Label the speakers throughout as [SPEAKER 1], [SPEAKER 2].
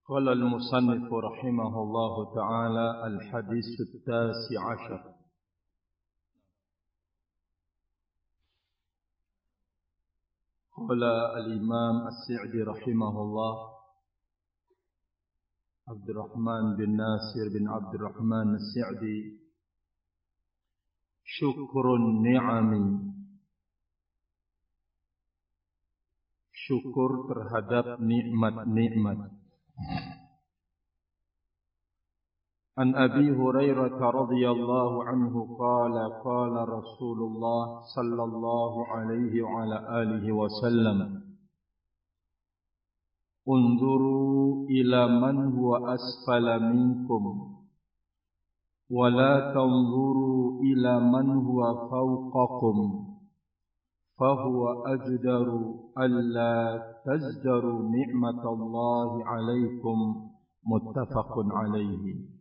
[SPEAKER 1] قال المصنف رحمه الله تعالى الحديث 19. قال الإمام السعدي رحمه الله عبد الرحمن بن ناصر بن عبد الرحمن السعدي شكر النعم, syukur terhadap nikmat-nikmat. An Abi Hurairah radhiyallahu anhu qala qala Rasulullah sallallahu alaihi wa ala alihi wasallam unzuru ila man huwa asfala minkum wa la tanzuru ila man huwa fawqakum fahuwa ajdaru alla tazdaru ni'matallahi alaikum. Muttafaqun alaihi.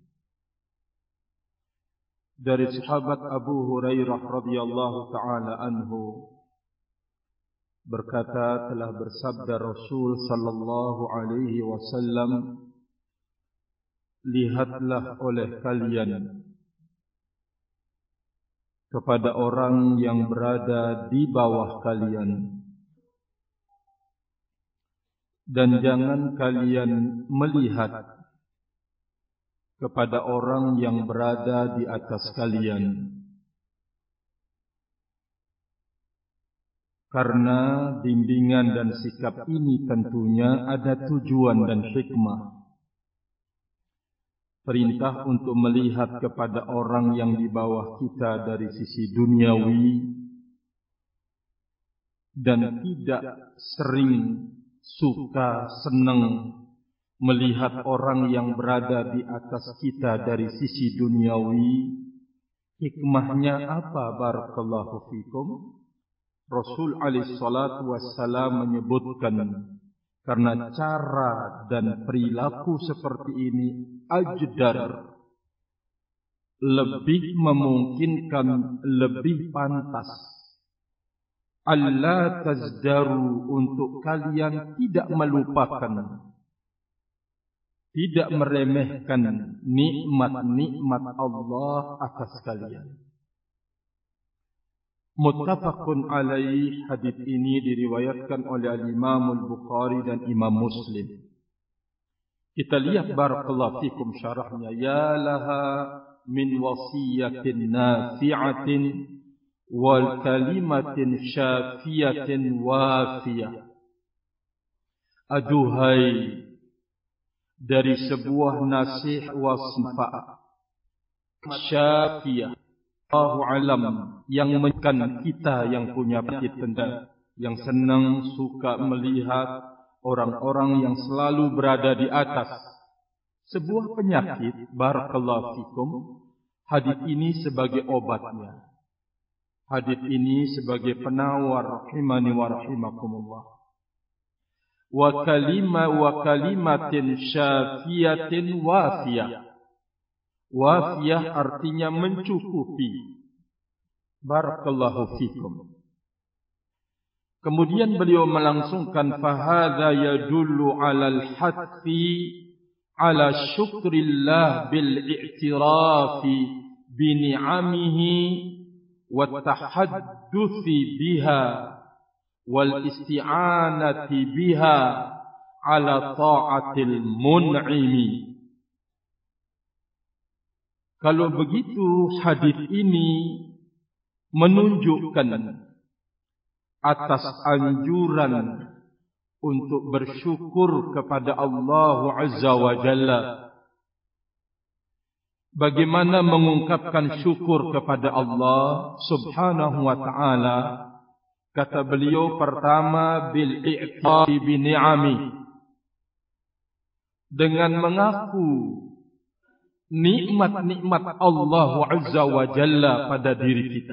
[SPEAKER 1] Dari sahabat Abu Hurairah radhiyallahu taala anhu berkata, telah bersabda Rasul sallallahu alaihi wasallam, lihatlah oleh kalian kepada orang yang berada di bawah kalian, dan jangan kalian melihat kepada orang yang berada di atas kalian, karena bimbingan dan sikap ini tentunya ada tujuan dan hikmah. Perintah untuk melihat kepada orang yang di bawah kita dari sisi duniawi dan tidak sering suka senang melihat orang yang berada di atas kita dari sisi duniawi. Hikmahnya apa? Barakallahu fikum. Rasul alaihi salatu wassalam menyebutkan, karena cara dan perilaku seperti ini ajdar, lebih memungkinkan, lebih pantas, alla tazdaru, untuk kalian tidak melupakan, tidak meremehkan nikmat-nikmat Allah atas kalian. Muttafaqun alaih. Hadis ini diriwayatkan oleh Imam Al-Bukhari dan Imam Muslim. Kita lihat barakallahu fikum syarahnya. Ya laha min wasiyatin nafi'atin wal kalimatin syafiyatin wafiyah. Aduhai dari sebuah nasih wasfa syafiyah, Allahu alam, yang menkan kita yang punya penyakit tenda, yang senang suka melihat orang-orang yang selalu berada di atas. Sebuah penyakit, barakallahu fikum. Hadis ini sebagai obatnya. Hadis ini sebagai penawar, rahimani wa rahimakumullah. Wa kalimatin syafiyatin wafiyah. Wafiyah artinya mencukupi. Barakallahu fikum. Kemudian beliau melangsungkan, fahadha yadullu alal hathi ala syukrillah bil i'tirafi bi ni'amihi wa tahadduthi biha wal isti'anati biha ala ta'atil mun'imi. Kalau begitu, hadis ini menunjukkan atas anjuran untuk bersyukur kepada Allah Azza wa Jalla. Bagaimana mengungkapkan syukur kepada Allah Subhanahu wa ta'ala? Kata beliau, pertama bil i'tirafi bi ni'ami, dengan mengaku nikmat-nikmat Allah Azza wa Jalla pada diri kita.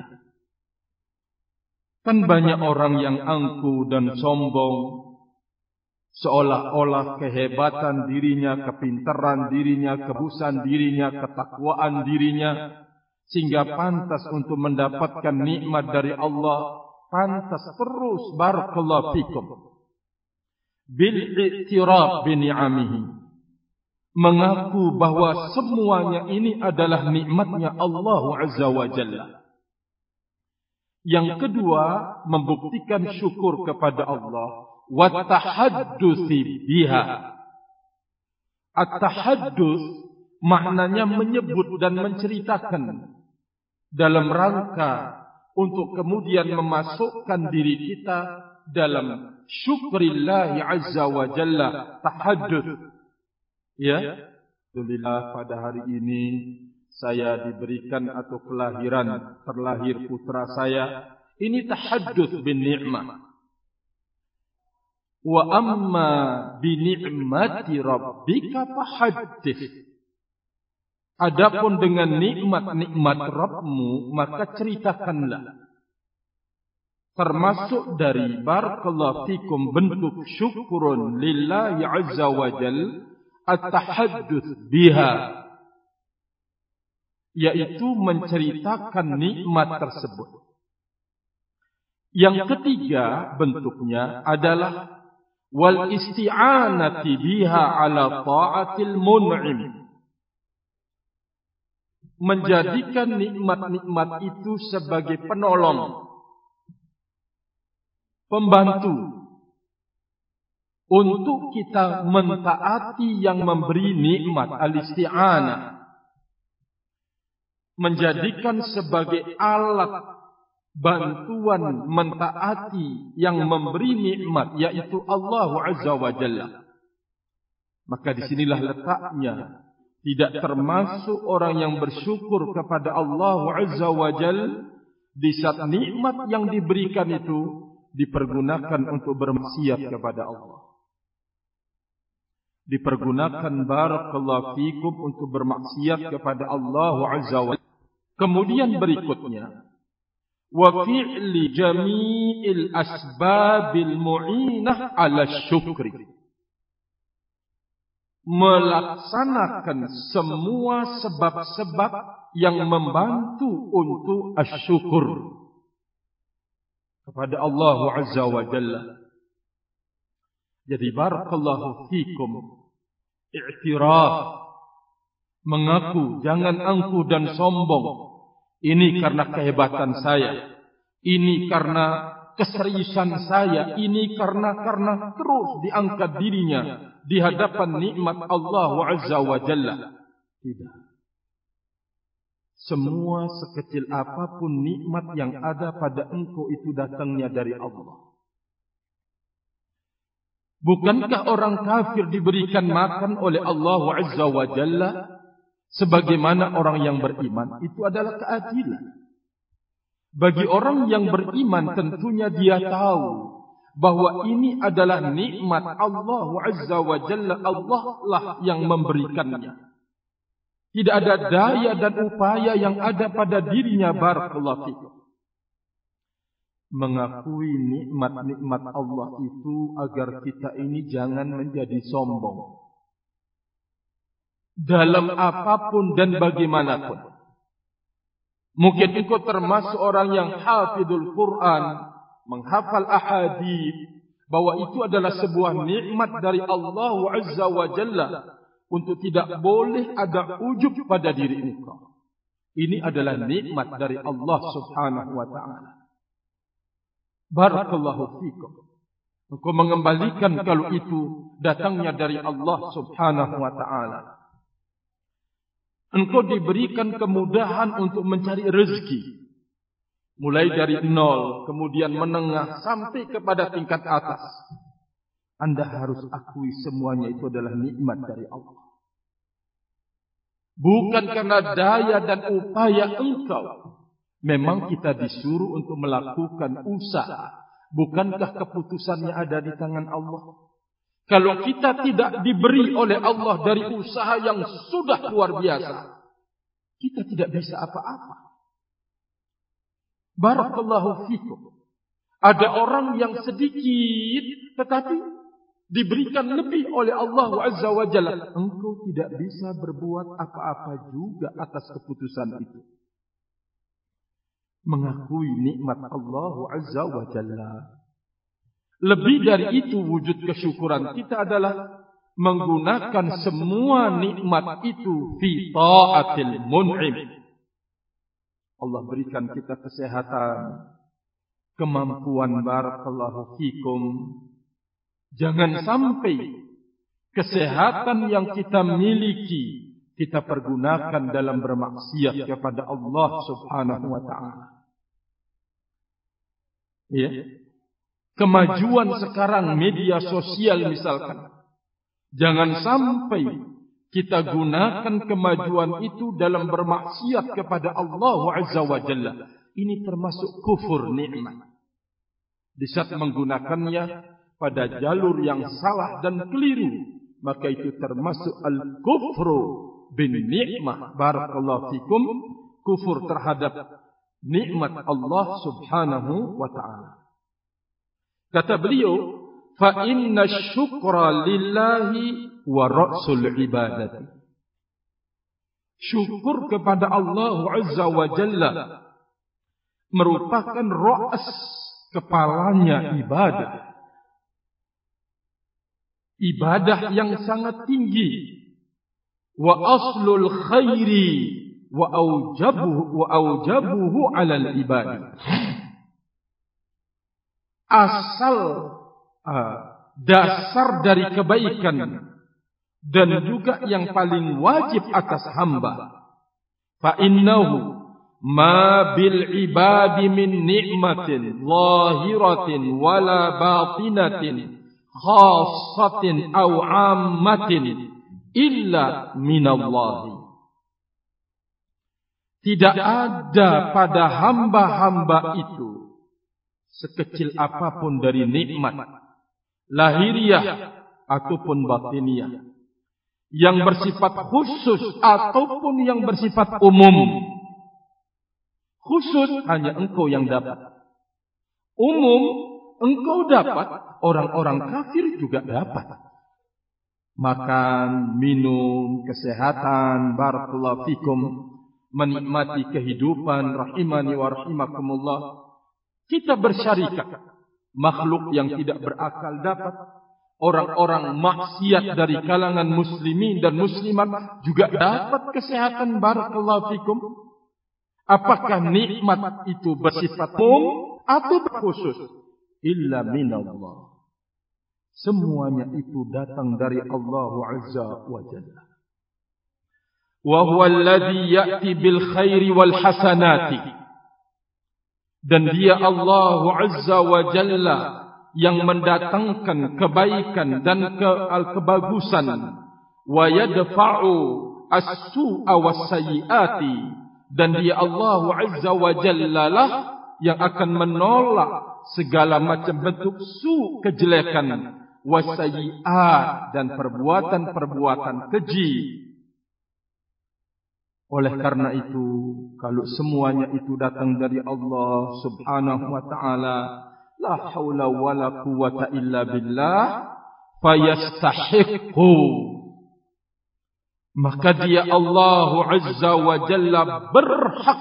[SPEAKER 1] Kan banyak orang yang angkuh dan sombong, seolah-olah kehebatan dirinya, kepintaran dirinya, kebusan dirinya, ketakwaan dirinya, sehingga pantas untuk mendapatkan nikmat dari Allah. Pantas terus, barakallahu fikum, bil i'tiraf bi ni'amihi, mengaku bahwa semuanya ini adalah nikmatnya Allah Azza wa Jalla. Yang kedua, membuktikan syukur kepada Allah. Wa tahaddusi biha. At-tahaddus maknanya menyebut dan menceritakan dalam rangka untuk kemudian memasukkan diri kita dalam syukrillah Azza wa Jalla. Tahaddus. Ya, alhamdulillah pada hari ini saya diberikan atau terlahir putra saya. Ini tahaddus bin ni'mah. Wa amma bi ni'mati rabbika fahaddits. Adapun dengan nikmat-nikmat Rabbmu, maka ceritakanlah. Termasuk dari barakallahu fikum bentuk syukurun lillahi azza wa jalla at-tahaddus biha, yaitu menceritakan nikmat tersebut. Yang ketiga bentuknya adalah wal isti'anati biha ala ta'atil mun'im. Menjadikan nikmat-nikmat itu sebagai penolong, pembantu untuk kita mentaati yang memberi nikmat. Al-isti'anah menjadikan sebagai alat bantuan mentaati yang memberi nikmat, yaitu Allah Azza wa Jalla. Maka disinilah letaknya, tidak termasuk orang yang bersyukur kepada Allah Azza wa Jalla di saat nikmat yang diberikan itu dipergunakan untuk bermaksiat kepada Allah. Dipergunakan barakallahu fikum untuk bermaksiat kepada Allah Azza wa Jalla. Kemudian berikutnya, wa fi'li jami'il asbabil mu'inah 'ala syukri. Melaksanakan semua sebab-sebab yang membantu untuk asyukur kepada Allah Azza wa Jalla. Jadi barakallahu fikum, i'tiraf, mengaku, jangan angkuh dan sombong. Ini karena kehebatan saya, ini karena keseriusan saya, ini karena terus diangkat dirinya di hadapan nikmat Allah Azza wa Jalla. Tidak. Semua sekecil apapun nikmat yang ada pada engkau itu datangnya dari Allah. Bukankah orang kafir diberikan makan oleh Allah Azza wa Jalla sebagaimana orang yang beriman? Itu adalah keadilan. Bagi orang yang beriman tentunya dia tahu bahwa ini adalah nikmat Allah Azza wa Jalla. Allah lah yang memberikannya. Tidak ada daya dan upaya yang ada pada dirinya. Barakallahu fikum. Mengakui nikmat-nikmat Allah itu agar kita ini jangan menjadi sombong dalam apapun dan bagaimanapun. Mungkin engkau termasuk orang yang hafidul Quran, menghafal ahadits, bahwa itu adalah sebuah nikmat dari Allah Azza wa Jalla, untuk tidak boleh ada ujub pada diri engkau. Ini adalah nikmat dari Allah Subhanahu wa ta'ala. Barakallahu fikum. Engkau mengembalikan kalau itu datangnya dari Allah Subhanahu wa ta'ala. Engkau diberikan kemudahan untuk mencari rezeki. Mulai dari nol, kemudian menengah, sampai kepada tingkat atas. Anda harus akui semuanya itu adalah nikmat dari Allah. Bukan karena daya dan upaya engkau. Memang kita disuruh untuk melakukan usaha. Bukankah keputusannya ada di tangan Allah? Kalau kita tidak diberi oleh Allah dari usaha yang sudah luar biasa, kita tidak bisa apa-apa. Barakallahu fikum. Ada orang yang sedikit tetapi diberikan lebih oleh Allah Azza wa Jalla. Engkau tidak bisa berbuat apa-apa juga atas keputusan itu. Mengakui nikmat Allah Azza wa Jalla. Lebih dari itu, wujud kesyukuran kita adalah menggunakan semua nikmat itu fi ta'atil mun'im. Allah berikan kita kesehatan, kemampuan, barakallahu fikum. Jangan sampai kesehatan yang kita miliki kita pergunakan dalam bermaksiat kepada Allah Subhanahu wa ta'ala. Ya. Kemajuan sekarang media sosial misalkan, jangan sampai kita gunakan kemajuan itu dalam bermaksiat kepada Allah Azza wa Jalla. Ini termasuk kufur nikmat. Di saat menggunakannya pada jalur yang salah dan keliru, maka itu termasuk al-kufru bin ni'mah. Barakallahu fikum. Kufur terhadap nikmat Allah Subhanahu wa ta'ala. Kata beliau, fa inna syukra lillahi wa ra'sul ibadati. Syukur kepada Allah Azza wa Jalla merupakan ra's, kepalanya ibadah. Ibadah yang sangat tinggi. Wa aslul khairi wa aujabuhu 'alal ibadi. Asal dasar dari kebaikan dan juga yang paling wajib atas hamba. Fa innahu ma bil ibadi min ni'matin zahiratin wala batinatin khassatin aw 'ammatin illa minallahi. Tidak ada pada hamba-hamba itu sekecil apapun dari nikmat lahiriah ataupun batiniah yang bersifat khusus ataupun yang bersifat umum. Khusus hanya engkau yang dapat. Umum engkau dapat, orang-orang kafir juga dapat. Makan, minum, kesehatan, barakallahu fikum, menikmati kehidupan, rahimani wa rahimakumullah. Kita bersyarikat. Makhluk yang tidak berakal dapat. Orang-orang maksiat dari kalangan muslimin dan muslimat juga dapat kesehatan, barakallahu fikum. Apakah nikmat itu bersifat umum atau khusus? Illa minallah. Semuanya itu datang dari Allah Azza wa Jalla. Wa huwa alladhi ya'ti bil khairi wal hasanati. Dan dia Allah Azza wa Jalla yang mendatangkan kebaikan dan kebagusan. Wa yadfa'u as-su'a was-sayyi'ati. Dan dia Allah Azza wa Jalla lah yang akan menolak segala macam bentuk kejelekan, wasayyi'at, dan perbuatan-perbuatan keji. Oleh karena itu, kalau semuanya itu datang dari Allah Subhanahu wa ta'ala, la haula wa la quwwata illa billah, fayastahiqu. Maka dia Allah Azza wa Jalla berhak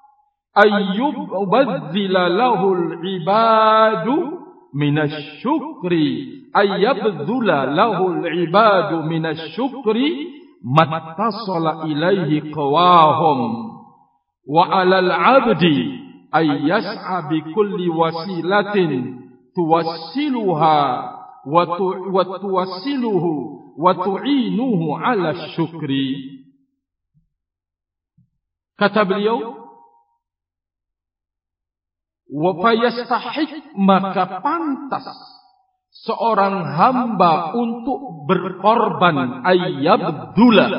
[SPEAKER 1] ayyubadzila lahul ibadu minasyukri, ayyabdzula lahul ibadu minasyukri mattasala ilaihi qawahum wa alal abdi ayyas'a bi kulli wasilatin tuwassiluha wa tuwassiluhu wa tu'inuhu ala syukri. Kata beliau, wa fayastahiq, maka pantas seorang hamba untuk berkorban, ayyabdula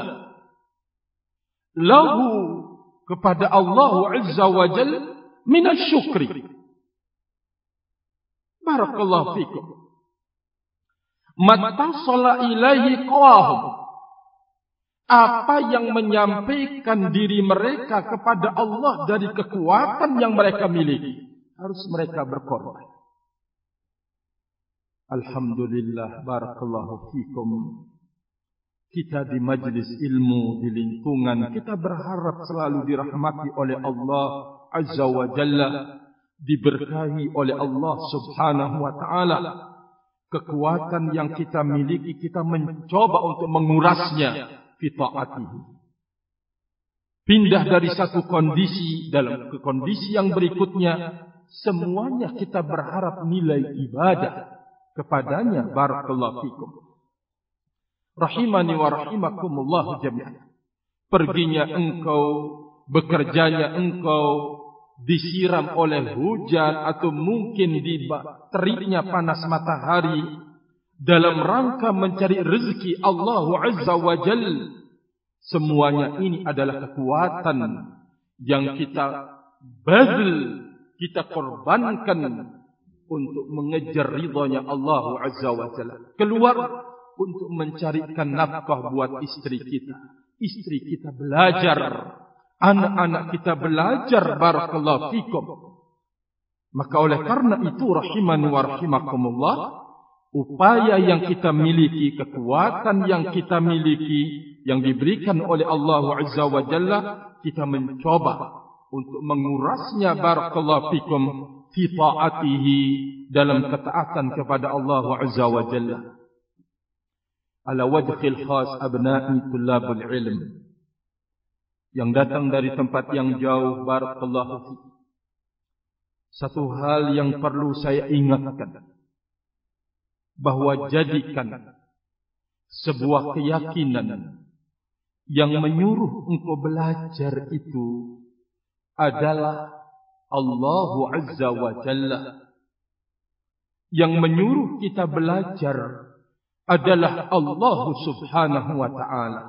[SPEAKER 1] lahu, kepada Allah Azza wa Jalla, minasyukri. Barakallahu fikum. Mattasala ilaihi qawahum, apa yang menyampaikan diri mereka kepada Allah dari kekuatan yang mereka miliki, harus mereka berkorban. Alhamdulillah, barakallahu fikum. Kita di majlis ilmu, di lingkungan, kita berharap selalu dirahmati oleh Allah Azza wa Jalla, diberkahi oleh Allah Subhanahu wa ta'ala. kekuatan yang kita miliki, kita mencoba untuk mengurasnya fi ta'atihi. Pindah dari satu kondisi dalam ke kondisi yang berikutnya, semuanya kita berharap nilai ibadah kepadanya. Barakallahu fikum. Rahimani wa rahimakumullah jami'an. Perginya engkau, bekerjanya engkau, disiram oleh hujan atau mungkin teriknya panas matahari dalam rangka mencari rezeki Allah Azza wa Jalla. Semuanya ini adalah kekuatan yang kita bazl, kita korbankan untuk mengejar ridhonya Allah Azza wa Jalla. Keluar untuk mencarikan nafkah buat istri kita. Istri kita belajar, anak-anak kita belajar, barakallahu fikum. Maka oleh karena itu rahimani wa rahimakumullah, upaya yang kita miliki, kekuatan yang kita miliki, yang diberikan oleh Allah Azza wa Jalla, kita mencoba untuk mengurasnya, barakallahu fikum, fi ta'atihi, dalam ketaatan kepada Allah Azza wa Jalla. Ala wajhil khas abna'i tullabul ilm, yang datang dari tempat yang jauh, barakallahu fikum. Satu hal yang perlu saya ingatkan, bahwa jadikan sebuah keyakinan yang menyuruh engkau belajar itu adalah Allah Azza wa Jalla. Yang menyuruh kita belajar adalah Allah Subhanahu wa ta'ala.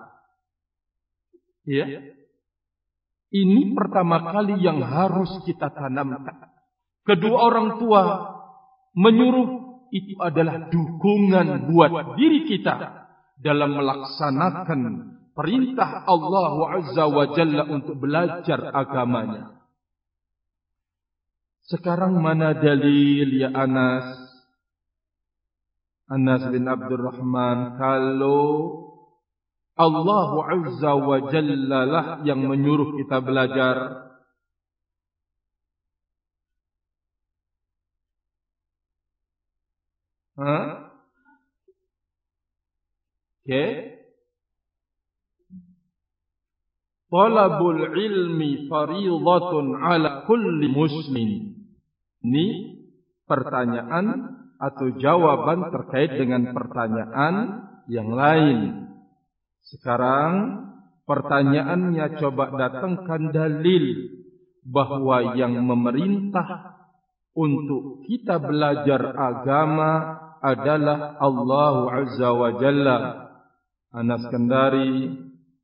[SPEAKER 1] Ya. Ini pertama kali yang harus kita tanamkan. Kedua orang tua menyuruh, itu adalah dukungan buat diri kita dalam melaksanakan perintah Allah Azza wa Jalla untuk belajar agamanya. Sekarang mana dalil ya Anas bin Abdurrahman, kalau Allah Azza wa Jalla lah yang menyuruh kita belajar? Okay. Talabul ilmi fariidatun ala kulli muslim. Ini pertanyaan atau jawaban terkait dengan pertanyaan yang lain. Sekarang pertanyaannya, coba datangkan dalil bahwa yang memerintah untuk kita belajar agama adalah Allah Azza wa Jalla. Anas Kendari.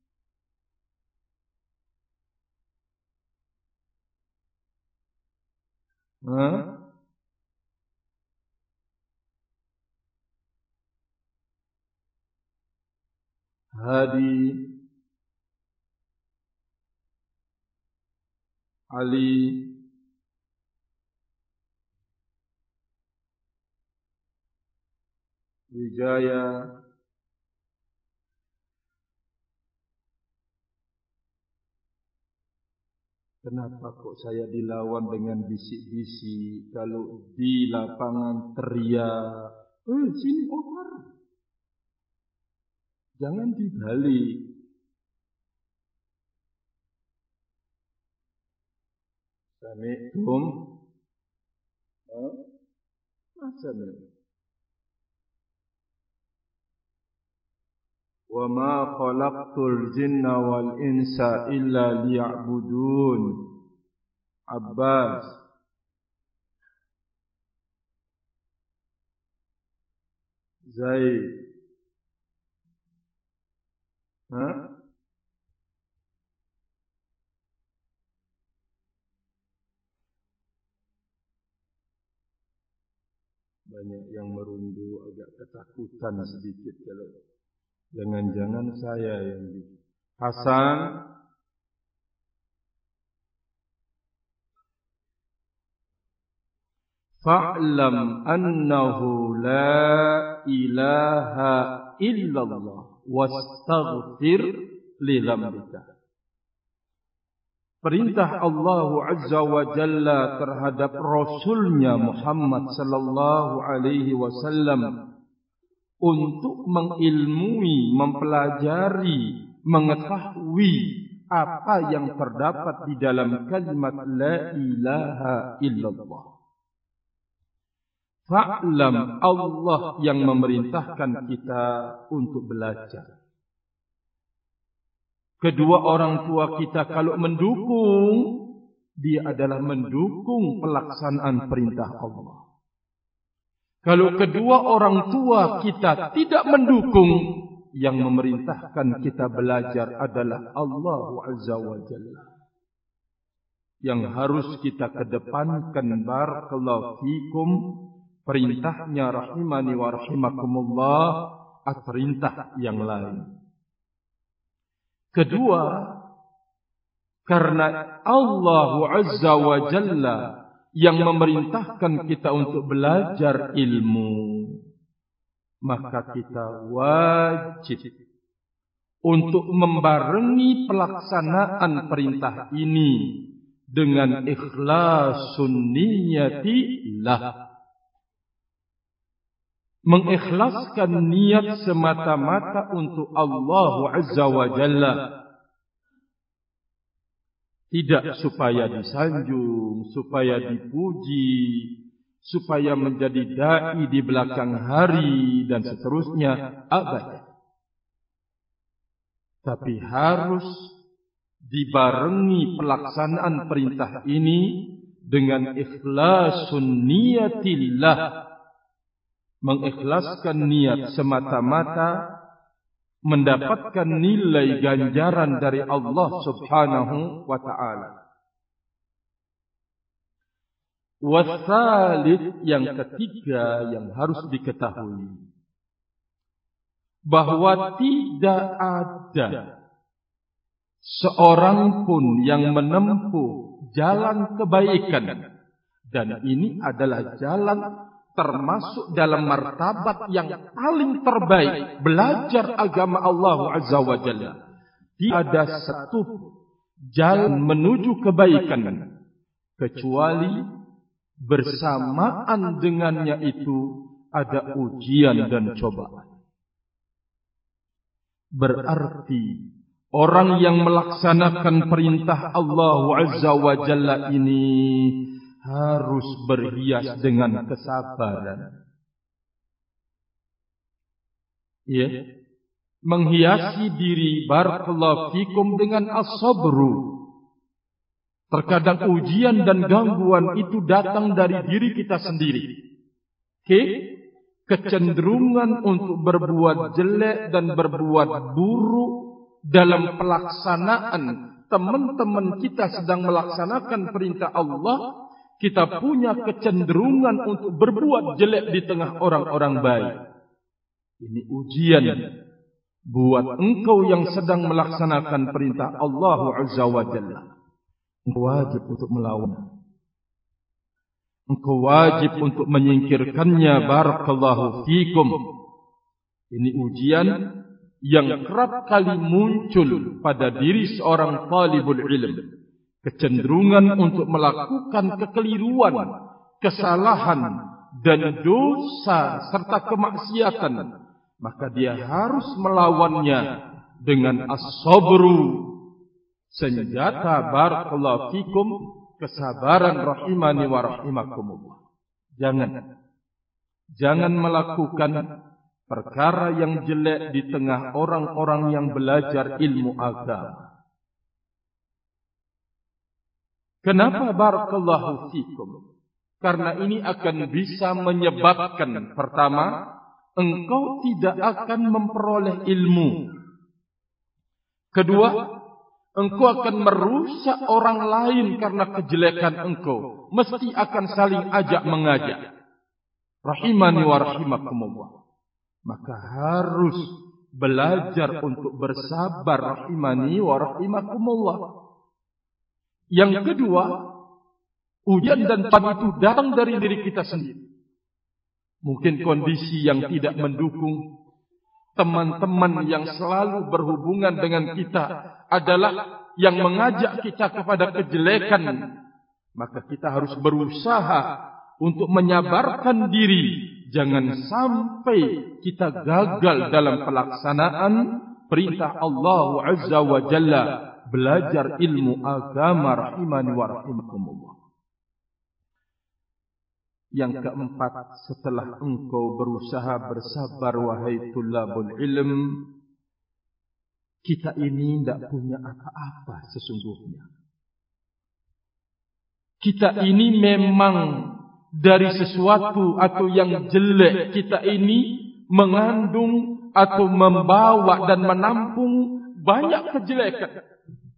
[SPEAKER 1] Hadi, Ali, Wijaya, kenapa kok saya dilawan dengan bisik-bisik? Kalau di lapangan teriak, sini over. Jangan dibalik. Sami'tum? Masa ni? Wa ma khalaqtul jinna wal insa illa liya'budun. Abbas. Zaid. Banyak yang merundu, agak ketakutan sedikit kalau jangan-jangan saya yang di Hasan. Fa'lam annahu la ilaha illallah wastaghfir li dzambika. perintah Allah Azza wa Jalla terhadap Rasulnya Muhammad sallallahu alaihi wasallam untuk mengilmui, mempelajari, mengetahui apa yang terdapat di dalam kalimat la ilaha illallah. Fa'lam, Allah yang memerintahkan kita untuk belajar. Kedua orang tua kita kalau mendukung, dia adalah mendukung pelaksanaan perintah Allah. Kalau kedua orang tua kita tidak mendukung, yang memerintahkan kita belajar adalah Allah Azza wa Jalla. Yang harus kita kedepankan, barakallahu fikum, perintahnya rahimani wa rahimakumullah, atau perintah yang lain. Kedua, karena Allah Azza wa Jalla yang memerintahkan kita untuk belajar ilmu, maka kita wajib untuk membarengi pelaksanaan perintah ini dengan ikhlasun niyati lah. Mengikhlaskan niat semata-mata untuk Allah Azza wa Jalla. Tidak supaya disanjung, supaya dipuji, supaya menjadi dai di belakang hari dan seterusnya, abad. Tapi harus dibarengi pelaksanaan perintah ini dengan ikhlasun niyatillah. Mengikhlaskan niat semata-mata mendapatkan nilai ganjaran dari Allah Subhanahu wa ta'ala. Wasalid, yang ketiga yang harus diketahui, bahwa tidak ada seorang pun yang menempuh jalan kebaikan, dan ini adalah jalan termasuk dalam martabat yang paling terbaik, belajar agama Allah Azza wa Jalla. Tidak ada satu jalan menuju kebaikan kecuali bersamaan dengannya itu ada ujian dan cobaan. Berarti orang yang melaksanakan perintah Allah Azza wa Jalla ini harus berhias dengan kesabaran. Ya, menghiasi diri, barakallahu fikum, dengan as-sabru. Terkadang ujian dan gangguan itu datang dari diri kita sendiri. Kecenderungan untuk berbuat jelek dan berbuat buruk dalam pelaksanaan. Teman-teman kita sedang melaksanakan perintah Allah, kita punya kecenderungan untuk berbuat jelek di tengah orang-orang baik. Ini ujian buat engkau yang sedang melaksanakan perintah Allah Azza wa Jalla. Engkau wajib untuk melawan. Engkau wajib untuk menyingkirkannya, barakallahu fikum. Ini ujian yang kerap kali muncul pada diri seorang talibul ilm. Kecenderungan untuk melakukan kekeliruan, kesalahan dan dosa serta kemaksiatan, maka dia harus melawannya dengan as-sabru, senjata, barakallahu fikum, kesabaran rahimani wa rahimakumullah. Jangan melakukan perkara yang jelek di tengah orang-orang yang belajar ilmu agama. Kenapa barakallahu fikum? Karena ini akan bisa menyebabkan, pertama, engkau tidak akan memperoleh ilmu. Kedua, engkau akan merusak orang lain karena kejelekan engkau. Mesti akan saling ajak mengajak. Rahimani wa rahimakumullah. Maka harus belajar untuk bersabar, rahimani wa rahimakumullah. Yang kedua, ujian dan cobaan itu datang dari diri kita sendiri. Mungkin kondisi yang tidak mendukung, teman-teman yang selalu berhubungan dengan kita adalah yang mengajak kita kepada kejelekan, maka kita harus berusaha untuk menyabarkan diri. Jangan sampai kita gagal dalam pelaksanaan perintah Allah Azza wa Jalla, belajar ilmu agama rahimani wa rahimakumullah. Yang keempat, setelah engkau berusaha bersabar wahai tulabul ilm, kita ini tidak punya apa-apa sesungguhnya. Kita ini memang dari sesuatu atau yang jelek, kita ini mengandung atau membawa dan menampung banyak kejelekan.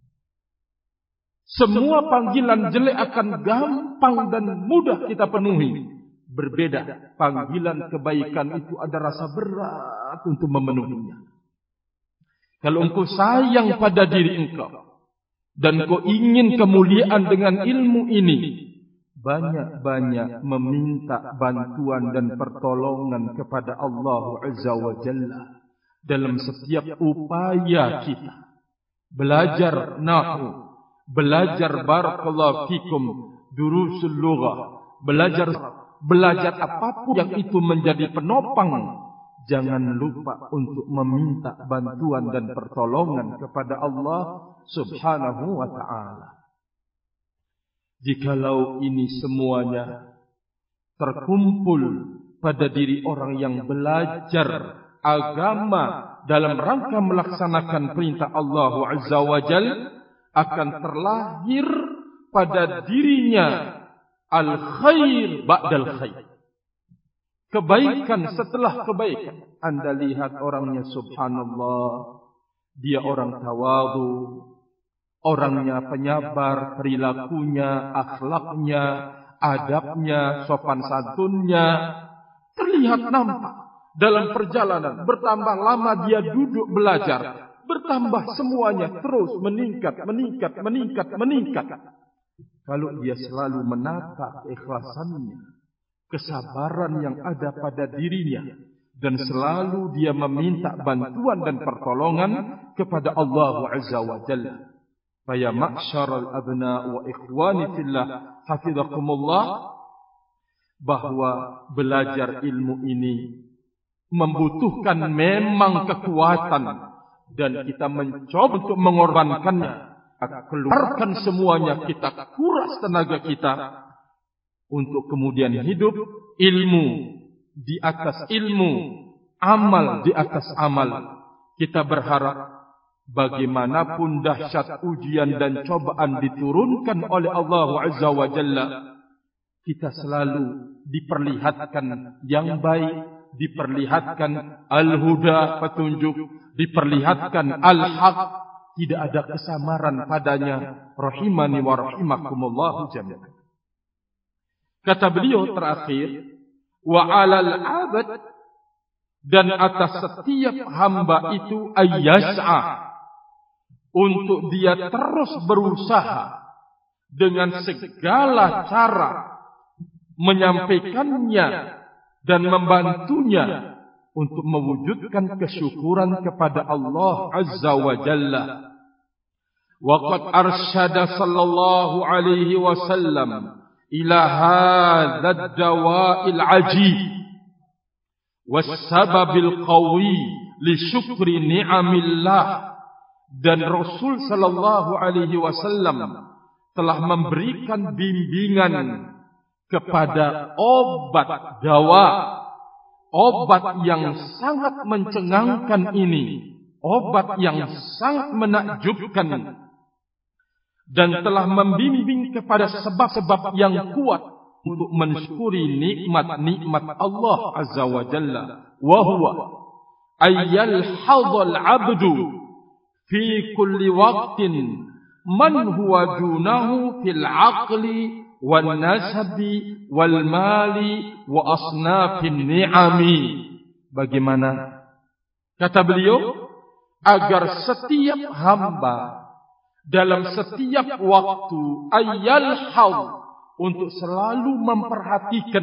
[SPEAKER 1] Semua panggilan jelek akan gampang dan mudah kita penuhi. Berbeda, panggilan kebaikan itu ada rasa berat untuk memenuhinya. Kalau engkau sayang pada diri engkau dan kau ingin kemuliaan dengan ilmu ini, banyak-banyak meminta bantuan dan pertolongan kepada Allah Azza wa Jalla dalam setiap upaya kita. Belajar nahwu, belajar barakallahu fikum durusul lughah, belajar apapun yang itu menjadi penopang. Jangan lupa untuk meminta bantuan dan pertolongan kepada Allah Subhanahu wa ta'ala. Jikalau ini semuanya terkumpul pada diri orang yang belajar agama dalam rangka melaksanakan perintah Allah Azza wa Jalla, akan terlahir pada dirinya al-khair ba'dal khair, kebaikan setelah kebaikan. Anda lihat orangnya subhanallah, dia orang tawadhu, orangnya penyabar, perilakunya, akhlaknya, adabnya, sopan santunnya terlihat nampak. Dalam perjalanan bertambah lama dia duduk belajar, bertambah semuanya terus meningkat. Kalau dia selalu menata keikhlasannya, kesabaran yang ada pada dirinya, dan selalu dia meminta bantuan dan pertolongan kepada Allah Azza wa Jalla. Faya ma'syaral abna wa ikhwani fillah hafizakumullah, bahwa belajar ilmu ini membutuhkan memang kekuatan, dan kita mencoba untuk mengorbankannya, keluarkan semuanya, kita kuras tenaga kita untuk kemudian hidup ilmu di atas ilmu, amal di atas amal. Kita berharap bagaimanapun dahsyat ujian dan cobaan diturunkan oleh Allah Azza wa Jalla, kita selalu diperlihatkan yang baik, diperlihatkan al-huda, petunjuk, diperlihatkan al-haq, tidak ada kesamaran padanya. Rahimani wa rahimakumullahu jami'an. Kata beliau terakhir, wa 'alal 'abd, dan atas setiap hamba itu ayyas'a, untuk dia terus berusaha dengan segala cara menyampaikannya dan membantunya untuk mewujudkan kesyukuran kepada Allah Azza wa Jalla. Waqad arsyada sallallahu alaihi wasallam ila hadzal dawa'il ajib was-sababil qawi li syukri ni'amillah. Dan Rasul sallallahu alaihi wasallam telah memberikan bimbingan kepada obat dawa, obat yang sangat mencengangkan ini, obat yang sangat menakjubkan, dan telah membimbing kepada sebab-sebab yang kuat untuk mensyukuri nikmat-nikmat Allah Azza wa Jalla. Wa huwa ayyal hadal abdu fi kulli waqtin man huwa dunahu fil aqli wal nasabi wal mali wa asnafin ni'ami. Bagaimana? Kata beliau, agar setiap hamba dalam setiap waktu ayyal hal, untuk selalu memperhatikan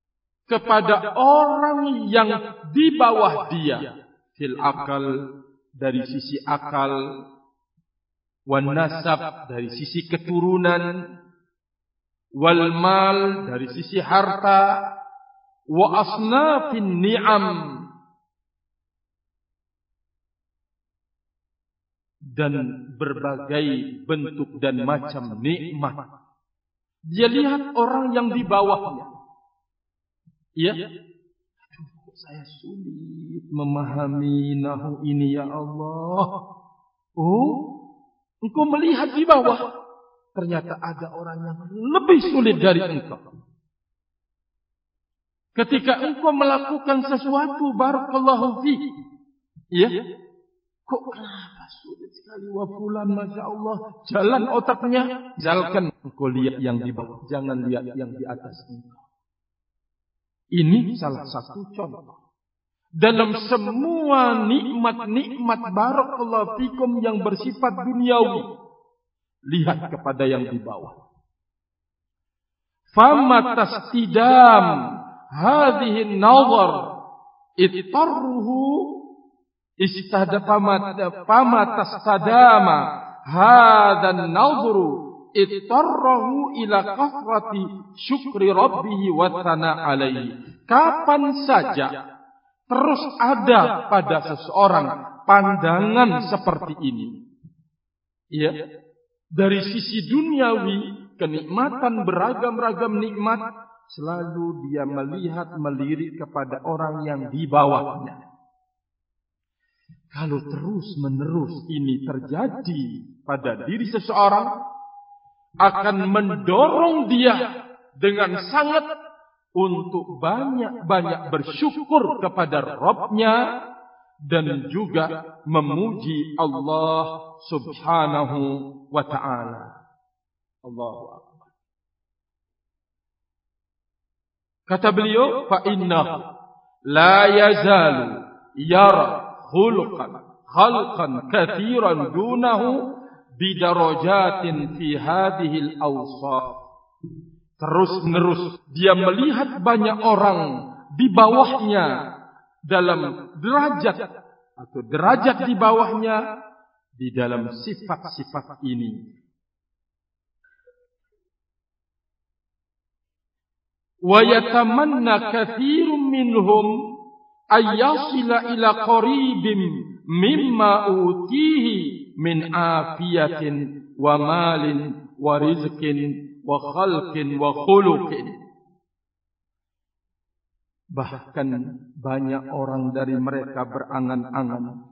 [SPEAKER 1] kepada orang yang di bawah dia, fil akal, dari sisi akal, wan nasab dari sisi keturunan, wal mal dari sisi harta, wa asnafin ni'am, dan berbagai bentuk dan macam nikmat. Dia lihat orang yang di bawahnya. Ya, saya sulit memahami nahu ini ya Allah. Oh, engkau melihat di bawah. Ternyata ada orang yang lebih sulit dari engkau. Ketika engkau melakukan sesuatu, barakallahu fiik. Ya, kok kenapa sulit sekali wa fulan, masya Allah. Jalan otaknya, jalankan. Engkau lihat yang di bawah, jangan lihat yang di atas engkau. Ini salah satu contoh. Dalam semua nikmat-nikmat barakallahu fikum yang bersifat duniawi, lihat kepada yang di bawah. Fama tastidam hadhihi an-nazar ittarruhu fama tastadama hadha an-nazru ittarruhu ila kasrati syukri rabbih wa thana alaihi. Kapan saja terus ada pada seseorang pandangan seperti ini, ya, dari sisi duniawi, kenikmatan beragam-ragam nikmat, selalu dia melirik kepada orang yang di bawahnya. Kalau terus-menerus ini terjadi pada diri seseorang, akan mendorong dia dengan sangat untuk banyak-banyak bersyukur kepada Rabb-Nya dan juga memuji Allah Subhanahu wa ta'ala. Allahu Akbar. Kata beliau, fa innahu la yazalu yara khalqan katsiran dunahu bidarajatin fi hadhihi al-awsaf. Terus-menerus dia melihat banyak orang di bawahnya dalam derajat atau derajat di bawahnya di dalam sifat-sifat ini. Wa yatamanna katsirun minhum ay yasila ila qaribin mimma utihi min afiyatin wa malin wa rizqin wa khalqin wa khuluqin. Bahkan banyak orang dari mereka berangan-angan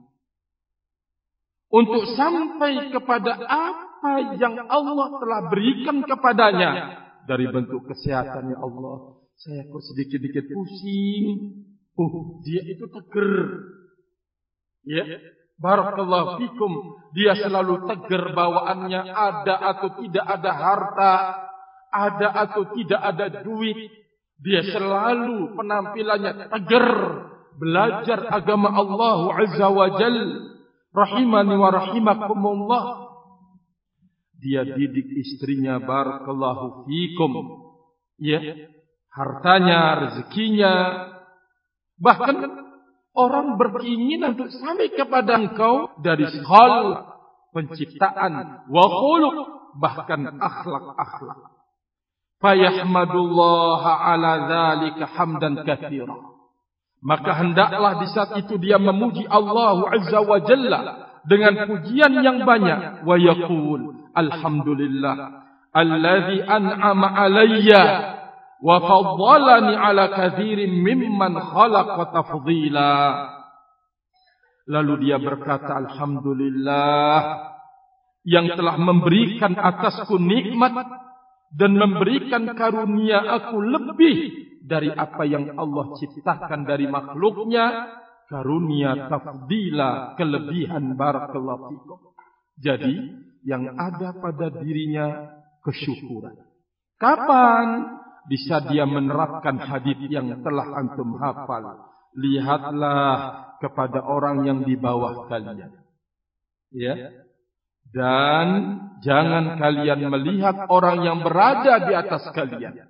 [SPEAKER 1] untuk sampai kepada apa yang Allah telah berikan kepadanya dari bentuk kesehatan. Ya Allah, saya kok sedikit-sedikit pusing. Dia itu tegar. Ya, barakallahu fikum. Dia selalu tegar bawaannya, ada atau tidak ada harta, ada atau tidak ada duit. Dia selalu penampilannya tegar, belajar agama Allah Azza wa Jal. Rahimani wa rahimakumullah. Dia didik istrinya, barakallahu fikum. Ya, hartanya, rezekinya. Bahkan orang berkeinginan untuk sampai kepada engkau dari hal penciptaan, wa khuluq, bahkan akhlak-akhlak. Fayahmadullaha ala dzalika hamdan katsira. Maka hendaklah di saat itu dia memuji Allah Azza wa Jalla dengan pujian yang banyak. Wa yaqul alhamdulillah alladzi an'ama alayya wa faddalani ala katsirin mimman khalaqa tafdila. Lalu dia berkata, alhamdulillah yang telah memberikan atasku nikmat dan memberikan karunia aku lebih dari apa yang Allah ciptakan dari makhluknya. Karunia tafdila, kelebihan, barakallahu fikum. Jadi yang ada pada dirinya kesyukuran. Kapan bisa dia menerapkan hadis yang telah antum hafal? Lihatlah kepada orang yang di bawah kalian, ya, dan jangan kalian melihat orang yang berada di atas kalian.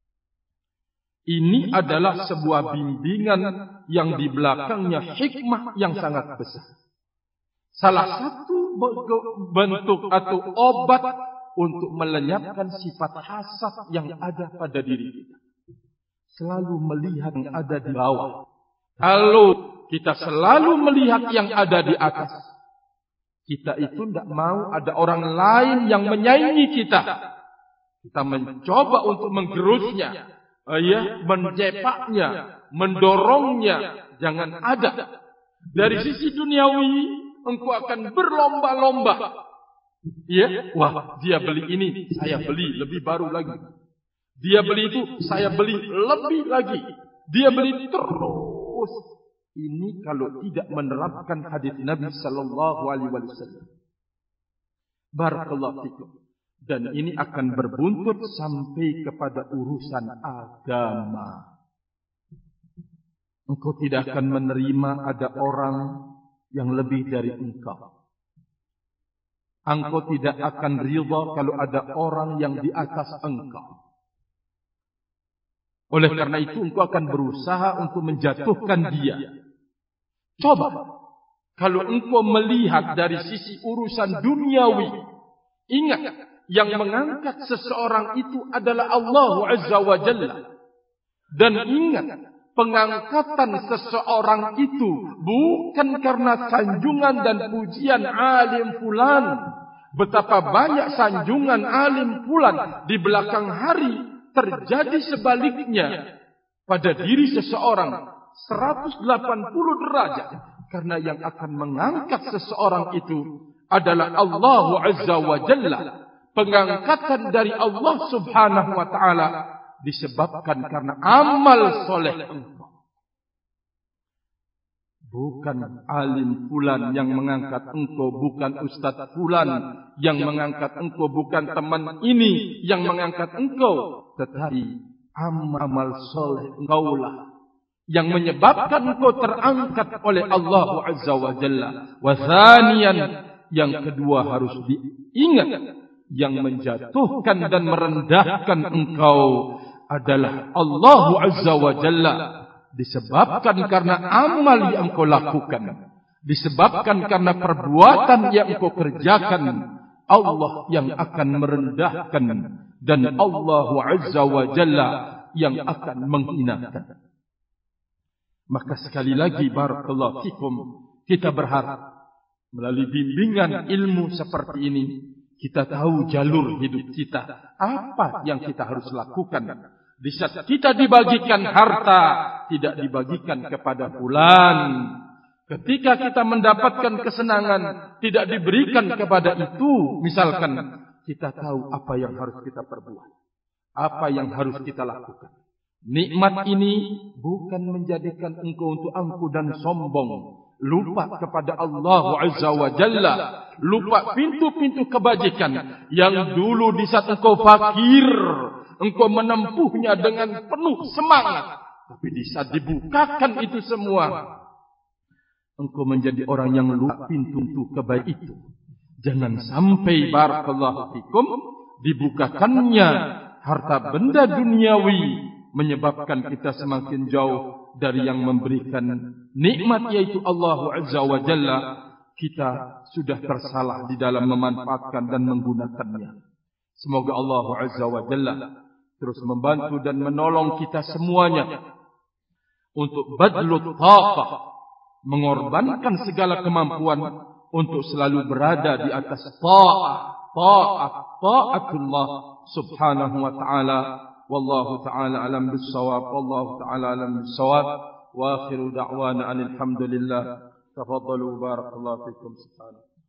[SPEAKER 1] Ini adalah sebuah bimbingan yang di belakangnya hikmah yang sangat besar. Salah satu bentuk atau obat untuk melenyapkan sifat hasad yang ada pada diri kita. Selalu melihat yang ada di bawah. Kalau kita selalu melihat yang ada di atas, kita itu tidak mau ada orang lain yang menyaingi kita. Kita mencoba untuk menggerusnya, menjepaknya, mendorongnya. Jangan ada. Dari sisi duniawi, engkau akan berlomba-lomba. Wah, dia beli ini, saya beli lebih baru lagi. Dia beli itu, saya beli lebih lagi. Dia beli terus. Ini kalau tidak menerapkan hadis Nabi sallallahu alaihi wasallam. Barakallahu fikum. Dan ini akan berbuntut sampai kepada urusan agama. Engkau tidak akan menerima ada orang yang lebih dari engkau. Engkau tidak akan ridha kalau ada orang yang di atas engkau. Oleh karena itu engkau akan berusaha untuk menjatuhkan dia. Coba, kalau engkau melihat dari sisi urusan duniawi, ingat, yang mengangkat seseorang itu adalah Allah Azza wa Jalla. Dan ingat, pengangkatan seseorang itu bukan karena sanjungan dan pujian alim fulan. Betapa banyak sanjungan alim fulan di belakang hari terjadi sebaliknya pada diri seseorang 180 derajat. Karena yang akan mengangkat seseorang itu adalah Allah Azza wa Jalla. Pengangkatan dari Allah Subhanahu wa ta'ala disebabkan karena amal soleh engkau. Bukan alim fulan yang mengangkat engkau, bukan ustaz fulan yang mengangkat engkau, bukan teman ini yang mengangkat engkau, tetapi amal soleh engkaulah yang menyebabkan engkau terangkat oleh Allah Azza wa Jalla. Wa thaniyan, yang kedua harus diingat, yang menjatuhkan dan merendahkan engkau adalah Allah Azza wa Jalla. Disebabkan karena amal yang engkau lakukan, disebabkan karena perbuatan yang engkau kerjakan, Allah yang akan merendahkan dan Allah Azza wa Jalla yang akan menghinakan. Maka sekali lagi barakallahu fikum, kita berharap melalui bimbingan ilmu seperti ini kita tahu jalur hidup kita, apa yang kita harus lakukan. Di saat kita dibagikan harta, tidak dibagikan kepada fulan. Ketika kita mendapatkan kesenangan, tidak diberikan kepada itu. Misalkan, kita tahu apa yang harus kita perbuat, apa yang harus kita lakukan. Nikmat ini bukan menjadikan engkau untuk angkuh dan sombong, lupa kepada Allah Azza wa Jalla, lupa pintu-pintu kebajikan yang dulu di saat engkau fakir, engkau menempuhnya dengan penuh semangat. Tapi di saat dibukakan itu semua, engkau menjadi orang yang lupa pintu-pintu kebaikan itu. Jangan sampai barakallahu fikum dibukakannya harta benda duniawi menyebabkan kita semakin jauh dari yang memberikan nikmat, yaitu Allah Azza wa Jalla. Kita sudah tersalah di dalam memanfaatkan dan menggunakannya. Semoga Allah Azza wa Jalla terus membantu dan menolong kita semuanya untuk badlut taqah, mengorbankan segala kemampuan untuk selalu berada di atas taatullah subhanahu wa ta'ala. Wallahu ta'ala alam bis-shawab, wallahu ta'ala alam bis-shawab, wa akhiru da'wana alhamdulillah. Tafaddalu barakallahu fikum subhanahu.